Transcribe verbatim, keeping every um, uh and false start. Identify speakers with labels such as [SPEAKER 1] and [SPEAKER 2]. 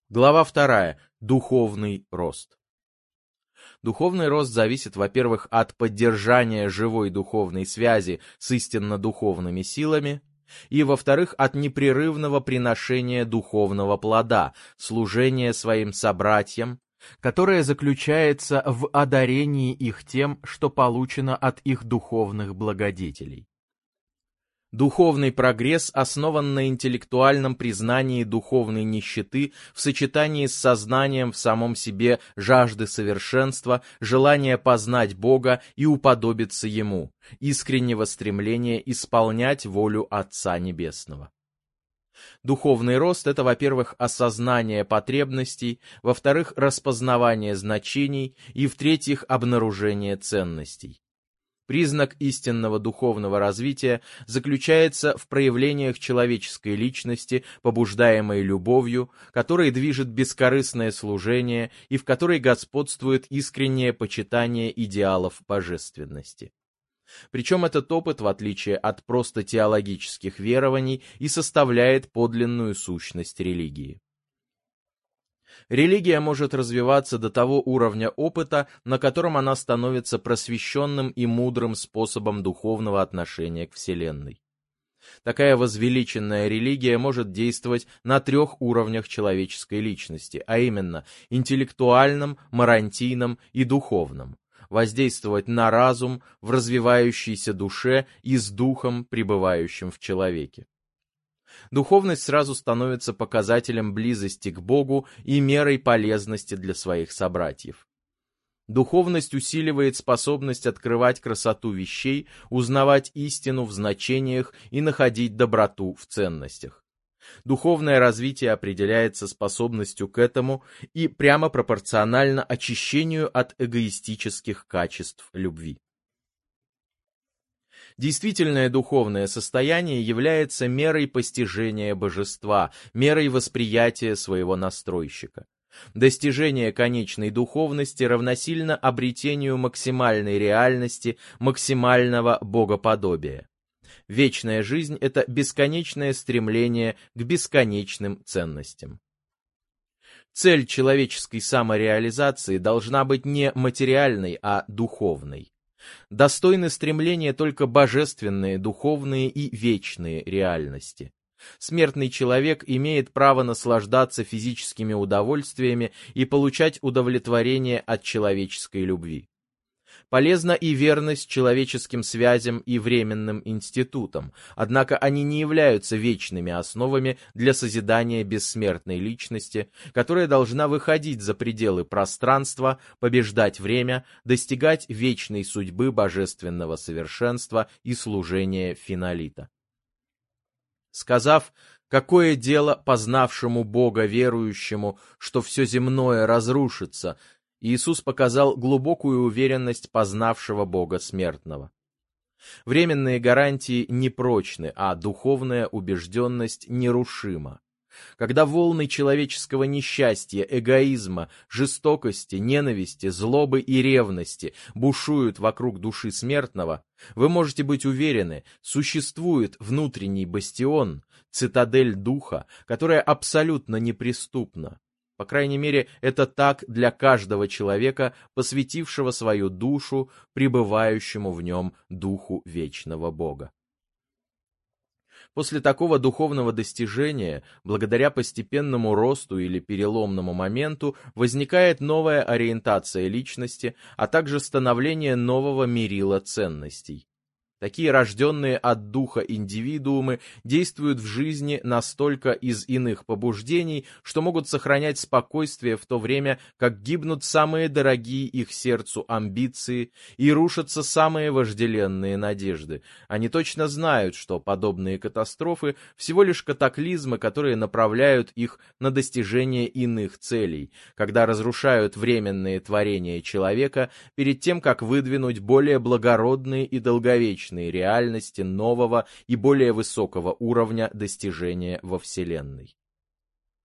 [SPEAKER 1] Глава вторая. Духовный рост. Духовный рост зависит, во-первых, от поддержания живой духовной связи с истинно-духовными силами, и, во-вторых, от непрерывного приношения духовного плода, служения своим собратьям, которое заключается в одарении их тем, что получено от их духовных благодетелей. Духовный прогресс основан на интеллектуальном признании духовной нищеты в сочетании с сознанием в самом себе жажды совершенства, желания познать Бога и уподобиться Ему, искреннего стремления исполнять волю Отца Небесного. Духовный рост — это, во-первых, осознание потребностей, во-вторых, распознавание значений и, в-третьих, обнаружение ценностей. Признак истинного духовного развития заключается в проявлениях человеческой личности, побуждаемой любовью, которой движет бескорыстное служение и в которой господствует искреннее почитание идеалов божественности. Причем этот опыт, в отличие от просто теологических верований, и составляет подлинную сущность религии. Религия может развиваться до того уровня опыта, на котором она становится просвещенным и мудрым способом духовного отношения к Вселенной. Такая возвеличенная религия может действовать на трех уровнях человеческой личности, а именно интеллектуальном, марантийном и духовном, воздействовать на разум в развивающейся душе и с духом, пребывающим в человеке. Духовность сразу становится показателем близости к Богу и мерой полезности для своих собратьев. Духовность усиливает способность открывать красоту вещей, узнавать истину в значениях и находить доброту в ценностях. Духовное развитие определяется способностью к этому и прямо пропорционально очищению от эгоистических качеств любви. Действительное духовное состояние является мерой постижения божества, мерой восприятия своего настройщика. Достижение конечной духовности равносильно обретению максимальной реальности, максимального богоподобия. Вечная жизнь — это бесконечное стремление к бесконечным ценностям. Цель человеческой самореализации должна быть не материальной, а духовной. Достойны стремления только божественные, духовные и вечные реальности. Смертный человек имеет право наслаждаться физическими удовольствиями и получать удовлетворение от человеческой любви. Полезна и верность человеческим связям и временным институтам, однако они не являются вечными основами для созидания бессмертной личности, которая должна выходить за пределы пространства, побеждать время, достигать вечной судьбы божественного совершенства и служения финолита. Сказав: «Какое дело познавшему Бога верующему, что все земное разрушится», Иисус показал глубокую уверенность познавшего Бога смертного. Временные гарантии непрочны, а духовная убежденность нерушима. Когда волны человеческого несчастья, эгоизма, жестокости, ненависти, злобы и ревности бушуют вокруг души смертного, вы можете быть уверены, существует внутренний бастион, цитадель духа, которая абсолютно неприступна. По крайней мере, это так для каждого человека, посвятившего свою душу пребывающему в нем Духу Вечного Бога. После такого духовного достижения, благодаря постепенному росту или переломному моменту, возникает новая ориентация личности, а также становление нового мерила ценностей. Такие рожденные от духа индивидуумы действуют в жизни настолько из иных побуждений, что могут сохранять спокойствие в то время, как гибнут самые дорогие их сердцу амбиции и рушатся самые вожделенные надежды. Они точно знают, что подобные катастрофы всего лишь катаклизмы, которые направляют их на достижение иных целей, когда разрушают временные творения человека перед тем, как выдвинуть более благородные и долговечные реальности нового и более высокого уровня достижения во Вселенной.